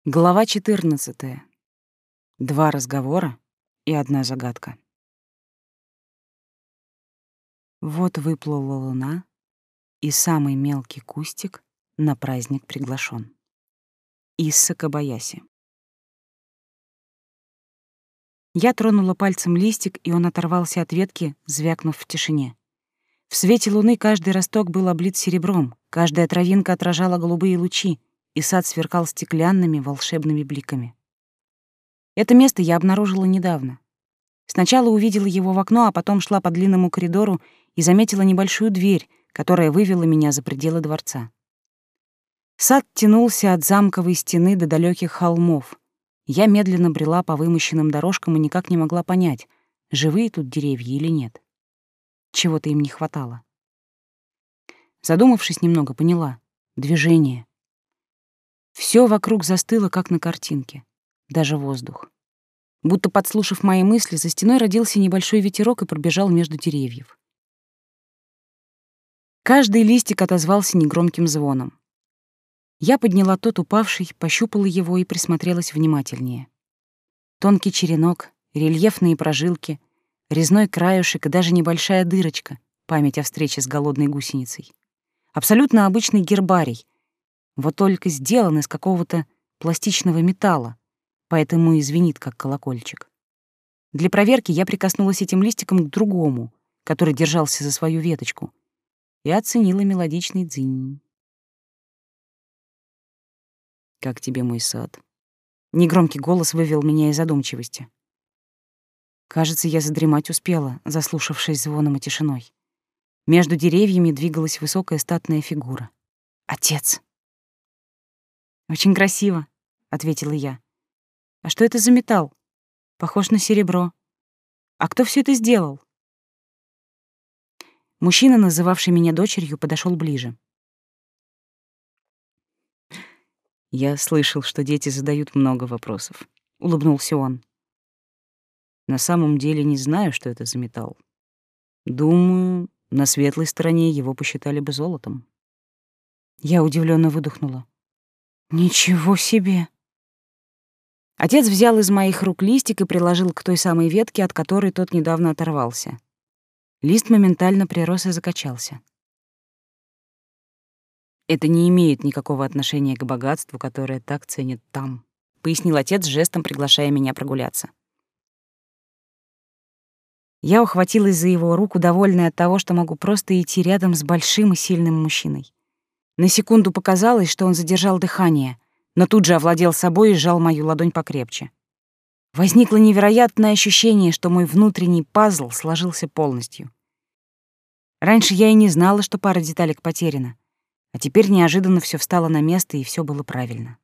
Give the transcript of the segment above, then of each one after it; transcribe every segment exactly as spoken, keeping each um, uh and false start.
Глава четырнадцатая. Два разговора и одна загадка. Вот выплыла луна, и самый мелкий кустик на праздник приглашен. Исса Кобаяси. Я тронула пальцем листик, и он оторвался от ветки, звякнув в тишине. В свете луны каждый росток был облит серебром, каждая травинка отражала голубые лучи, и сад сверкал стеклянными волшебными бликами. Это место я обнаружила недавно. Сначала увидела его в окно, а потом шла по длинному коридору и заметила небольшую дверь, которая вывела меня за пределы дворца. Сад тянулся от замковой стены до далеких холмов. Я медленно брела по вымощенным дорожкам и никак не могла понять, живые тут деревья или нет. Чего-то им не хватало. Задумавшись немного, поняла — движение. Всё вокруг застыло, как на картинке, даже воздух. Будто подслушав мои мысли, за стеной родился небольшой ветерок и пробежал между деревьев. Каждый листик отозвался негромким звоном. Я подняла тот упавший, пощупала его и присмотрелась внимательнее. Тонкий черенок, рельефные прожилки, резной краюшек и даже небольшая дырочка, память о встрече с голодной гусеницей. Абсолютно обычный гербарий, вот только сделан из какого-то пластичного металла, поэтому и звенит, как колокольчик. Для проверки я прикоснулась этим листиком к другому, который держался за свою веточку, и оценила мелодичный дзынь. «Как тебе мой сад?» Негромкий голос вывел меня из задумчивости. Кажется, я задремать успела, заслушавшись звоном и тишиной. Между деревьями двигалась высокая статная фигура. Отец. «Очень красиво», — ответила я. «А что это за металл? Похож на серебро. А кто все это сделал?» Мужчина, называвший меня дочерью, подошел ближе. «Я слышал, что дети задают много вопросов», — улыбнулся он. «На самом деле не знаю, что это за металл. Думаю, на светлой стороне его посчитали бы золотом». Я удивленно выдохнула. «Ничего себе!» Отец взял из моих рук листик и приложил к той самой ветке, от которой тот недавно оторвался. Лист моментально прирос и закачался. «Это не имеет никакого отношения к богатству, которое так ценят там», — пояснил отец, жестом приглашая меня прогуляться. Я ухватилась за его руку, довольная от того, что могу просто идти рядом с большим и сильным мужчиной. На секунду показалось, что он задержал дыхание, но тут же овладел собой и сжал мою ладонь покрепче. Возникло невероятное ощущение, что мой внутренний пазл сложился полностью. Раньше я и не знала, что пара деталек потеряна, а теперь неожиданно всё встало на место, и всё было правильно.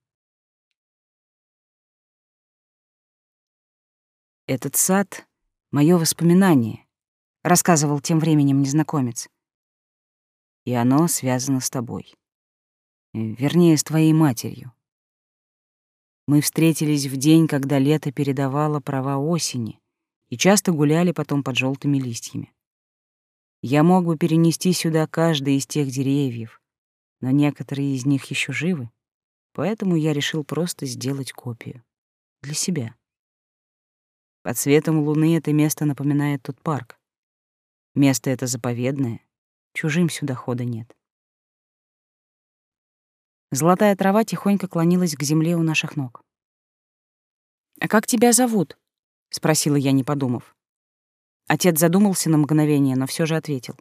«Этот сад — моё воспоминание», — рассказывал тем временем незнакомец. «И оно связано с тобой. Вернее, с твоей матерью. Мы встретились в день, когда лето передавало права осени, и часто гуляли потом под желтыми листьями. Я мог бы перенести сюда каждый из тех деревьев, но некоторые из них еще живы, поэтому я решил просто сделать копию. Для себя. Под светом луны это место напоминает тот парк. Место это заповедное, чужим сюда хода нет». Золотая трава тихонько клонилась к земле у наших ног. «А как тебя зовут?» — спросила я, не подумав. Отец задумался на мгновение, но все же ответил.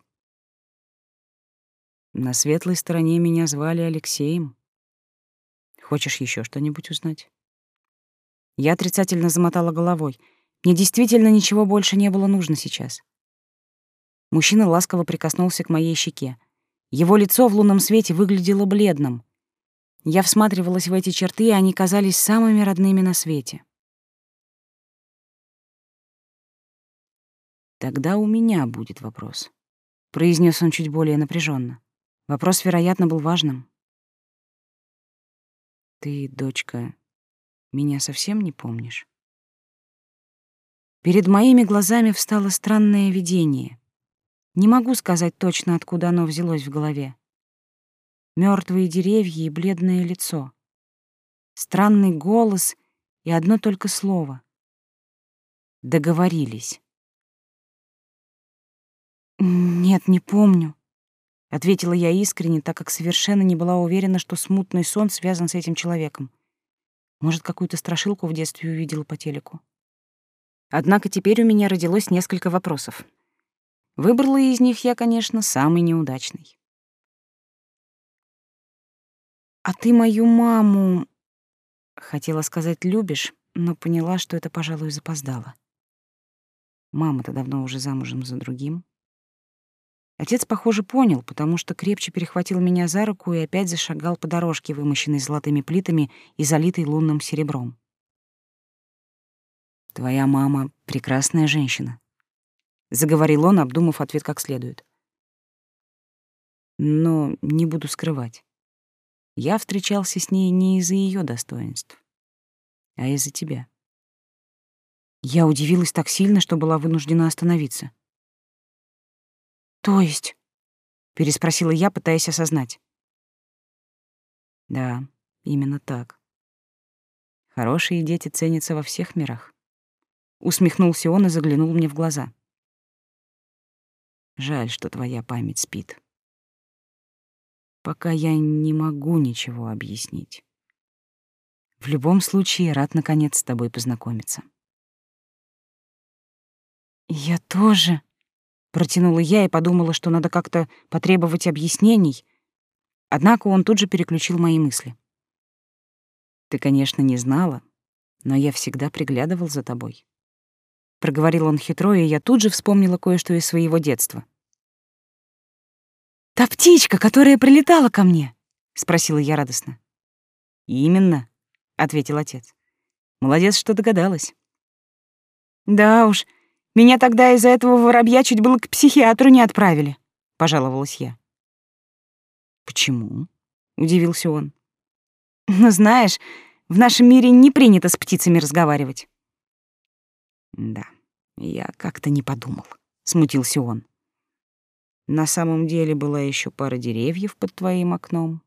«На светлой стороне меня звали Алексеем. Хочешь еще что-нибудь узнать?» Я отрицательно замотала головой. Мне действительно ничего больше не было нужно сейчас. Мужчина ласково прикоснулся к моей щеке. Его лицо в лунном свете выглядело бледным. Я всматривалась в эти черты, и они казались самыми родными на свете. «Тогда у меня будет вопрос», — произнес он чуть более напряженно. Вопрос, вероятно, был важным. «Ты, дочка, меня совсем не помнишь?» Перед моими глазами встало странное видение. Не могу сказать точно, откуда оно взялось в голове. Мертвые деревья и бледное лицо. странный голос и одно только слово. Договорились. «Нет, не помню», — ответила я искренне, так как совершенно не была уверена, что смутный сон связан с этим человеком. Может, какую-то страшилку в детстве увидела по телеку. Однако теперь у меня родилось несколько вопросов. Выбрала из них я, конечно, самый неудачный. «А ты мою маму...» — хотела сказать «любишь», но поняла, что это, пожалуй, запоздало. Мама-то давно уже замужем за другим. Отец, похоже, понял, потому что крепче перехватил меня за руку и опять зашагал по дорожке, вымощенной золотыми плитами и залитой лунным серебром. «Твоя мама — прекрасная женщина», — заговорил он, обдумав ответ как следует. «Но не буду скрывать. Я встречался с ней не из-за ее достоинств, а из-за тебя». Я удивилась так сильно, что была вынуждена остановиться. «То есть?» — переспросила я, пытаясь осознать. «Да, именно так. Хорошие дети ценятся во всех мирах». Усмехнулся он и заглянул мне в глаза. «Жаль, что твоя память спит. Пока я не могу ничего объяснить. В любом случае, рад наконец с тобой познакомиться». «Я тоже», — протянула я и подумала, что надо как-то потребовать объяснений. Однако он тут же переключил мои мысли. «Ты, конечно, не знала, но я всегда приглядывал за тобой». Проговорил он хитро, и я тут же вспомнила кое-что из своего детства. «Та птичка, которая прилетала ко мне?» — спросила я радостно. «Именно», — ответил отец. «Молодец, что догадалась». «Да уж, меня тогда из-за этого воробья чуть было к психиатру не отправили», — пожаловалась я. «Почему?» — удивился он. «Ну, знаешь, в нашем мире не принято с птицами разговаривать». «Да, я как-то не подумал», — смутился он. «На самом деле была еще пара деревьев под твоим окном».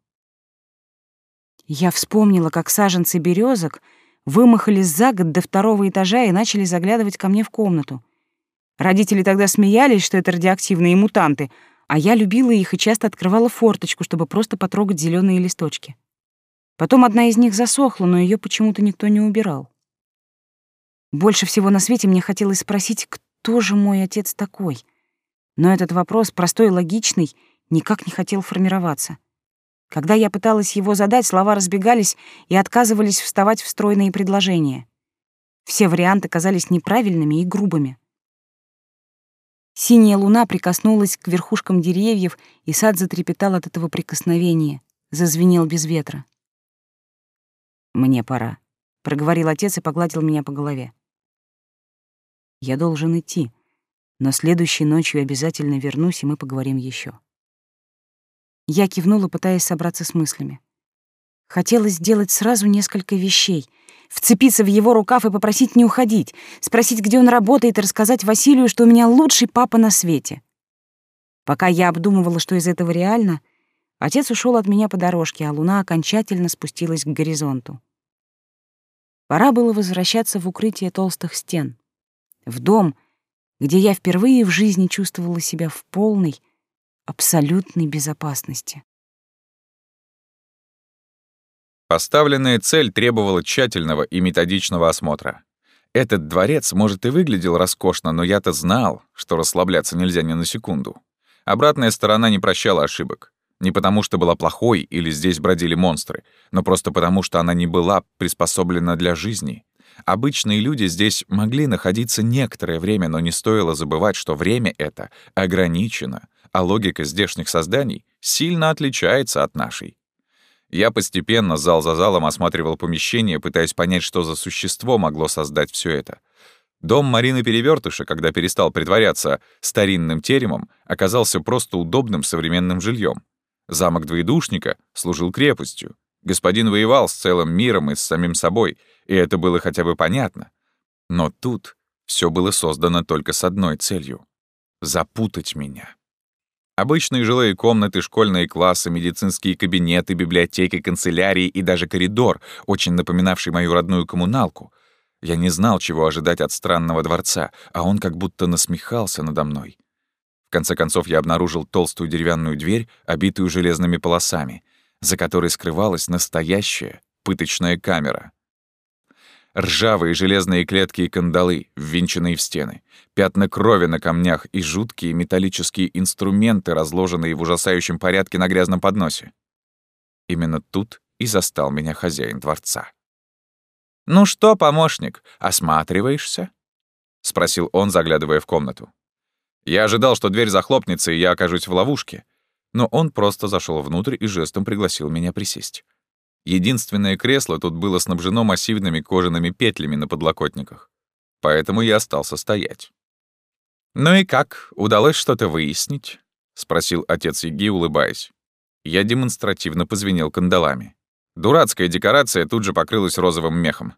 Я вспомнила, как саженцы березок вымахали за год до второго этажа и начали заглядывать ко мне в комнату. Родители тогда смеялись, что это радиоактивные мутанты, а я любила их и часто открывала форточку, чтобы просто потрогать зеленые листочки. Потом одна из них засохла, но ее почему-то никто не убирал. Больше всего на свете мне хотелось спросить, кто же мой отец такой. Но этот вопрос, простой и логичный, никак не хотел формироваться. Когда я пыталась его задать, слова разбегались и отказывались вставать в стройные предложения. Все варианты казались неправильными и грубыми. Синяя луна прикоснулась к верхушкам деревьев, и сад затрепетал от этого прикосновения, зазвенел без ветра. «Мне пора», — проговорил отец и погладил меня по голове. «Я должен идти, но следующей ночью обязательно вернусь, и мы поговорим еще». Я кивнула, пытаясь собраться с мыслями. Хотелось сделать сразу несколько вещей. Вцепиться в его рукав и попросить не уходить, спросить, где он работает, и рассказать Василию, что у меня лучший папа на свете. Пока я обдумывала, что из этого реально, отец ушел от меня по дорожке, а луна окончательно спустилась к горизонту. Пора было возвращаться в укрытие толстых стен, в дом, где я впервые в жизни чувствовала себя в полной, абсолютной безопасности. Поставленная цель требовала тщательного и методичного осмотра. Этот дворец, может, и выглядел роскошно, но я-то знал, что расслабляться нельзя ни на секунду. Обратная сторона не прощала ошибок. Не потому, что была плохой или здесь бродили монстры, но просто потому, что она не была приспособлена для жизни. Обычные люди здесь могли находиться некоторое время, но не стоило забывать, что время это ограничено, а логика здешних созданий сильно отличается от нашей. Я постепенно, зал за залом, осматривал помещение, пытаясь понять, что за существо могло создать все это. Дом Марины Перевертыша, когда перестал притворяться старинным теремом, оказался просто удобным современным жильем. Замок двоедушника служил крепостью. Господин воевал с целым миром и с самим собой, и это было хотя бы понятно. Но тут все было создано только с одной целью — запутать меня. Обычные жилые комнаты, школьные классы, медицинские кабинеты, библиотеки, канцелярии и даже коридор, очень напоминавший мою родную коммуналку. Я не знал, чего ожидать от странного дворца, а он как будто насмехался надо мной. В конце концов я обнаружил толстую деревянную дверь, обитую железными полосами, за которой скрывалась настоящая пыточная камера. Ржавые железные клетки и кандалы, ввинченные в стены, пятна крови на камнях и жуткие металлические инструменты, разложенные в ужасающем порядке на грязном подносе. Именно тут и застал меня хозяин дворца. «Ну что, помощник, осматриваешься?» — спросил он, заглядывая в комнату. Я ожидал, что дверь захлопнется, и я окажусь в ловушке, но он просто зашел внутрь и жестом пригласил меня присесть. Единственное кресло тут было снабжено массивными кожаными петлями на подлокотниках, поэтому я остался стоять. «Ну и как, удалось что-то выяснить?» — спросил отец Яги, улыбаясь. Я демонстративно позвенел кандалами. Дурацкая декорация тут же покрылась розовым мехом.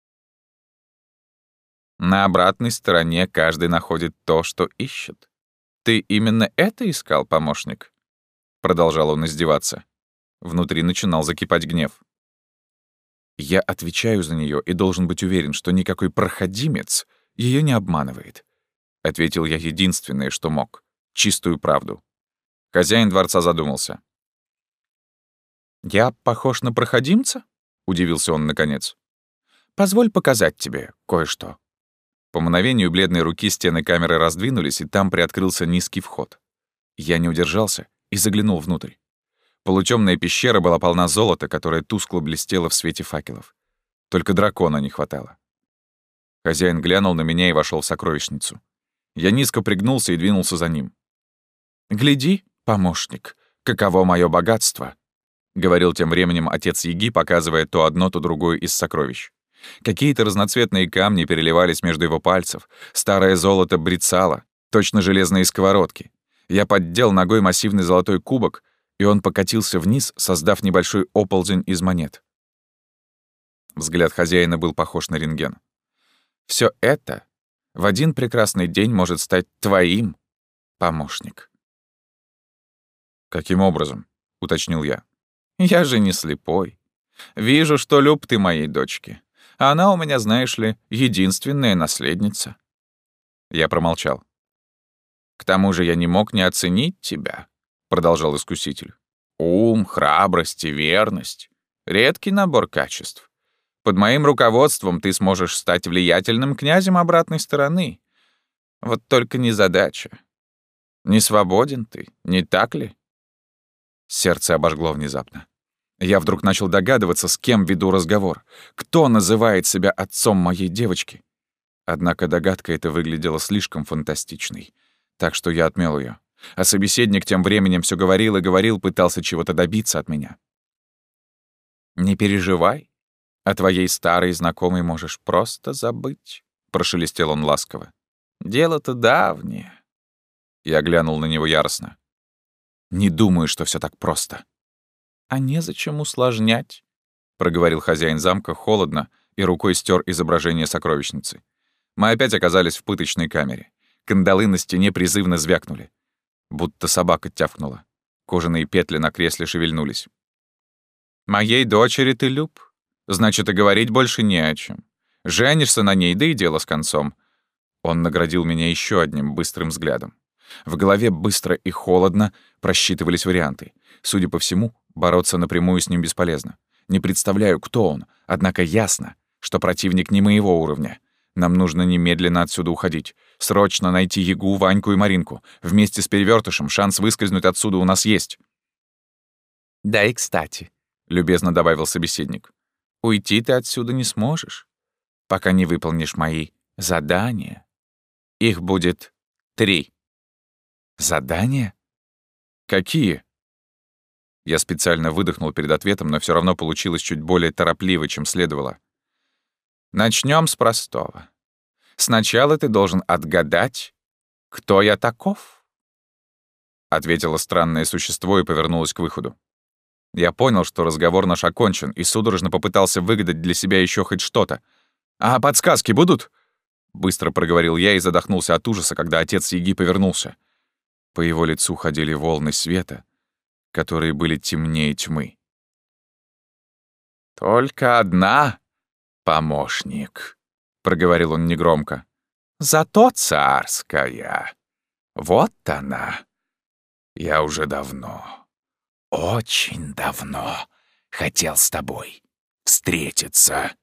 На обратной стороне каждый находит то, что ищет. «Ты именно это искал, помощник?» Продолжал он издеваться. Внутри начинал закипать гнев. Я отвечаю за нее и должен быть уверен, что никакой проходимец ее не обманывает. Ответил я единственное, что мог. Чистую правду. Хозяин дворца задумался. «Я похож на проходимца?» — удивился он наконец. «Позволь показать тебе кое-что». По мгновению бледной руки стены камеры раздвинулись, и там приоткрылся низкий вход. Я не удержался и заглянул внутрь. Полутемная пещера была полна золота, которое тускло блестело в свете факелов. Только дракона не хватало. Хозяин глянул на меня и вошел в сокровищницу. Я низко пригнулся и двинулся за ним. «Гляди, помощник, каково мое богатство!» — говорил тем временем отец Яги, показывая то одно, то другое из сокровищ. Какие-то разноцветные камни переливались между его пальцев, старое золото брецало, точно железные сковородки. Я поддел ногой массивный золотой кубок, и он покатился вниз, создав небольшой оползень из монет. Взгляд хозяина был похож на рентген. «Всё это в один прекрасный день может стать твоим, помощник». «Каким образом?» — уточнил я. «Я же не слепой. Вижу, что люб ты моей дочке. Она у меня, знаешь ли, единственная наследница». Я промолчал. «К тому же я не мог не оценить тебя», — продолжал искуситель. «Ум, храбрость и верность — редкий набор качеств. Под моим руководством ты сможешь стать влиятельным князем обратной стороны. Вот только незадача. Не свободен ты, не так ли?» Сердце обожгло внезапно. Я вдруг начал догадываться, с кем веду разговор, кто называет себя отцом моей девочки. Однако догадка эта выглядела слишком фантастичной, так что я отмел ее. А собеседник тем временем все говорил и говорил, пытался чего-то добиться от меня. «Не переживай, о твоей старой знакомой можешь просто забыть», — прошелестел он ласково. «Дело-то давнее». Я глянул на него яростно. «Не думаю, что все так просто». «А незачем усложнять», — проговорил хозяин замка холодно и рукой стер изображение сокровищницы. Мы опять оказались в пыточной камере. Кандалы на стене призывно звякнули. Будто собака тявкнула. Кожаные петли на кресле шевельнулись. «Моей дочери ты люб. Значит, и говорить больше не о чем. Женишься на ней, да и дело с концом». Он наградил меня еще одним быстрым взглядом. В голове быстро и холодно просчитывались варианты. Судя по всему, бороться напрямую с ним бесполезно. Не представляю, кто он, однако ясно, что противник не моего уровня. Нам нужно немедленно отсюда уходить. Срочно найти Ягу, Ваньку и Маринку. Вместе с Перевертышем шанс выскользнуть отсюда у нас есть. «Да и кстати», — любезно добавил собеседник, «уйти ты отсюда не сможешь, пока не выполнишь мои задания. Их будет три». «Задания? Какие?» Я специально выдохнул перед ответом, но все равно получилось чуть более торопливо, чем следовало. Начнем с простого. Сначала ты должен отгадать, кто я таков. Ответило странное существо и повернулось к выходу. Я понял, что разговор наш окончен, и судорожно попытался выгадать для себя еще хоть что-то. «А подсказки будут?» Быстро проговорил я и задохнулся от ужаса, когда отец Яги повернулся. По его лицу ходили волны света, которые были темнее тьмы. «Только одна, помощник», — проговорил он негромко. «Зато царская. Вот она. Я уже давно, очень давно хотел с тобой встретиться».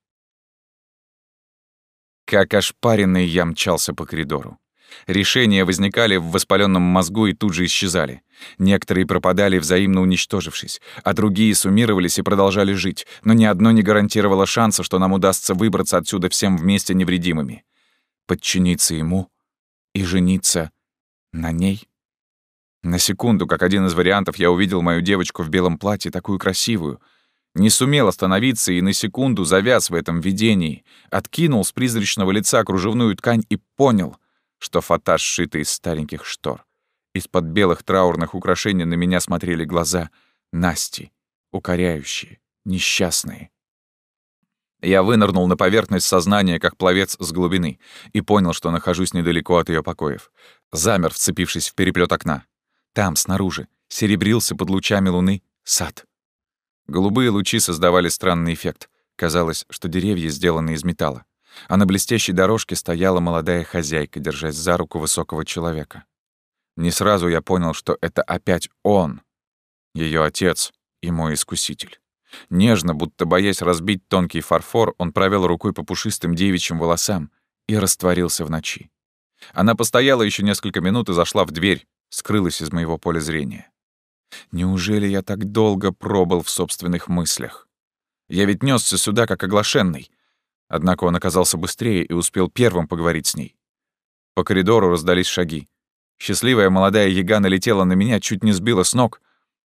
Как ошпаренный я мчался по коридору. Решения возникали в воспаленном мозгу и тут же исчезали. Некоторые пропадали, взаимно уничтожившись, а другие суммировались и продолжали жить, но ни одно не гарантировало шанса, что нам удастся выбраться отсюда всем вместе невредимыми. Подчиниться ему и жениться на ней. На секунду, как один из вариантов, я увидел мою девочку в белом платье, такую красивую. Не сумел остановиться и на секунду завяз в этом видении, откинул с призрачного лица кружевную ткань и понял — что фата сшита из стареньких штор. Из-под белых траурных украшений на меня смотрели глаза Насти, укоряющие, несчастные. Я вынырнул на поверхность сознания, как пловец с глубины, и понял, что нахожусь недалеко от ее покоев. Замер, вцепившись в переплет окна. Там, снаружи, серебрился под лучами луны сад. Голубые лучи создавали странный эффект. Казалось, что деревья сделаны из металла. А на блестящей дорожке стояла молодая хозяйка, держась за руку высокого человека. Не сразу я понял, что это опять он, ее отец и мой искуситель. Нежно, будто боясь разбить тонкий фарфор, он провел рукой по пушистым девичьим волосам и растворился в ночи. Она постояла еще несколько минут и зашла в дверь, скрылась из моего поля зрения. Неужели я так долго пробыл в собственных мыслях? Я ведь нёсся сюда, как оглашенный. Однако он оказался быстрее и успел первым поговорить с ней. По коридору раздались шаги. Счастливая молодая яга налетела на меня, чуть не сбила с ног.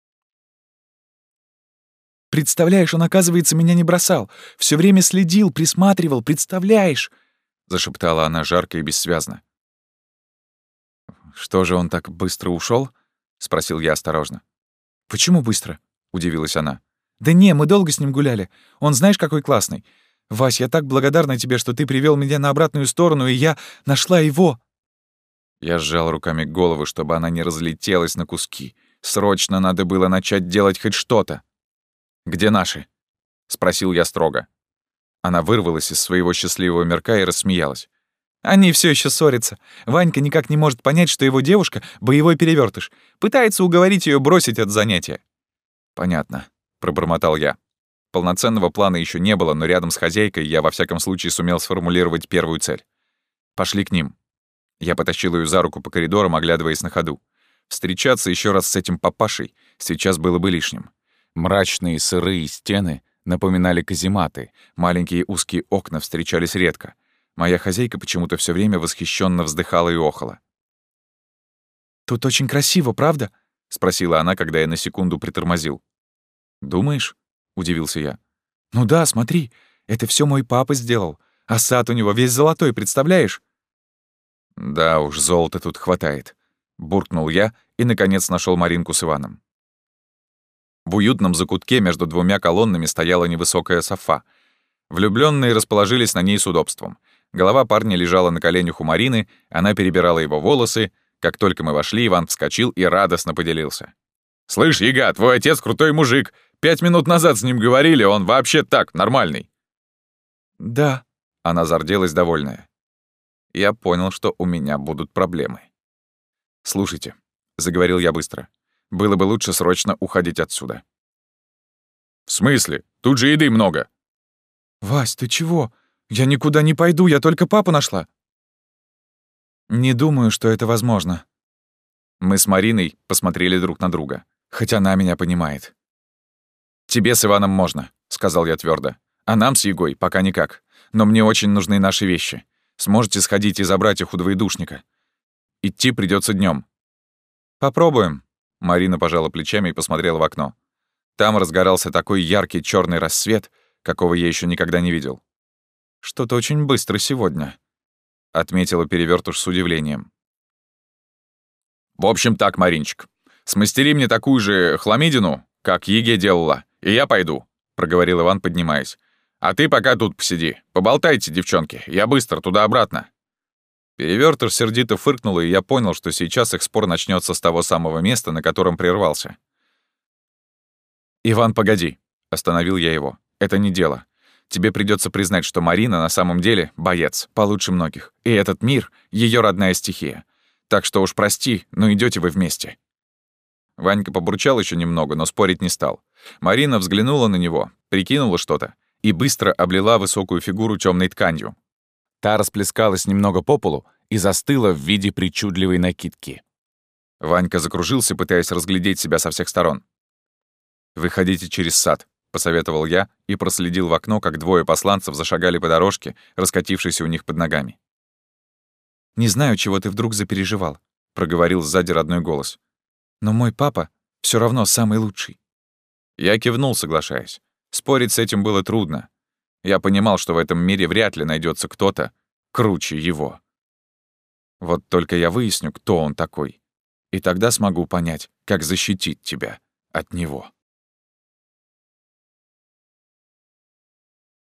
«Представляешь, он, оказывается, меня не бросал. Всё время следил, присматривал, представляешь?» — зашептала она жарко и бессвязно. «Что же он так быстро ушёл?» — спросил я осторожно. «Почему быстро?» — удивилась она. «Да не, мы долго с ним гуляли. Он знаешь, какой классный. Вась, я так благодарна тебе, что ты привёл меня на обратную сторону, и я нашла его». Я сжал руками голову, чтобы она не разлетелась на куски. Срочно надо было начать делать хоть что-то. «Где наши?» — спросил я строго. Она вырвалась из своего счастливого мирка и рассмеялась. «Они всё ещё ссорятся. Ванька никак не может понять, что его девушка — боевой перевёртыш. Пытается уговорить её бросить это занятие». «Понятно», — пробормотал я. Полноценного плана ещё не было, но рядом с хозяйкой я во всяком случае сумел сформулировать первую цель. «Пошли к ним». Я потащил её за руку по коридорам, оглядываясь на ходу. Встречаться ещё раз с этим папашей сейчас было бы лишним. Мрачные сырые стены напоминали казематы, маленькие узкие окна встречались редко. Моя хозяйка почему-то всё время восхищённо вздыхала и охала. «Тут очень красиво, правда?» — спросила она, когда я на секунду притормозил. «Думаешь?» — удивился я. «Ну да, смотри, это всё мой папа сделал, а сад у него весь золотой, представляешь?» «Да уж, золота тут хватает», — буркнул я и, наконец, нашёл Маринку с Иваном. В уютном закутке между двумя колоннами стояла невысокая софа. Влюблённые расположились на ней с удобством. Голова парня лежала на коленях у Марины, она перебирала его волосы. Как только мы вошли, Иван вскочил и радостно поделился. «Слышь, яга, твой отец крутой мужик. Пять минут назад с ним говорили, он вообще так, нормальный». «Да», — она зарделась довольная. Я понял, что у меня будут проблемы. «Слушайте», — заговорил я быстро, — «было бы лучше срочно уходить отсюда». «В смысле? Тут же еды много». «Вась, ты чего? Я никуда не пойду, я только папу нашла». «Не думаю, что это возможно». Мы с Мариной посмотрели друг на друга, хоть она меня понимает. «Тебе с Иваном можно», — сказал я твёрдо. «А нам с Егой пока никак. Но мне очень нужны наши вещи. Сможете сходить и забрать их у двоедушника? Идти придётся днём». «Попробуем», — Марина пожала плечами и посмотрела в окно. Там разгорался такой яркий чёрный рассвет, какого я ещё никогда не видел. «Что-то очень быстро сегодня», — отметила перевёртуш с удивлением. «В общем так, Маринчик, смастери мне такую же хламидину, как Еге делала, и я пойду», — проговорил Иван, поднимаясь. «А ты пока тут посиди. Поболтайте, девчонки, я быстро туда-обратно». Перевертыш сердито фыркнула, и я понял, что сейчас их спор начнется с того самого места, на котором прервался. «Иван, погоди!» — остановил я его. «Это не дело. Тебе придется признать, что Марина на самом деле боец, получше многих. И этот мир — ее родная стихия. Так что уж прости, но идете вы вместе». Ванька побурчал еще немного, но спорить не стал. Марина взглянула на него, прикинула что-то и быстро облила высокую фигуру темной тканью. Та расплескалась немного по полу и застыла в виде причудливой накидки. Ванька закружился, пытаясь разглядеть себя со всех сторон. «Выходите через сад», — посоветовал я и проследил в окно, как двое посланцев зашагали по дорожке, раскатившейся у них под ногами. «Не знаю, чего ты вдруг запереживал», — проговорил сзади родной голос. «Но мой папа все равно самый лучший». Я кивнул, соглашаясь. Спорить с этим было трудно. Я понимал, что в этом мире вряд ли найдется кто-то круче его. Вот только я выясню, кто он такой, и тогда смогу понять, как защитить тебя от него.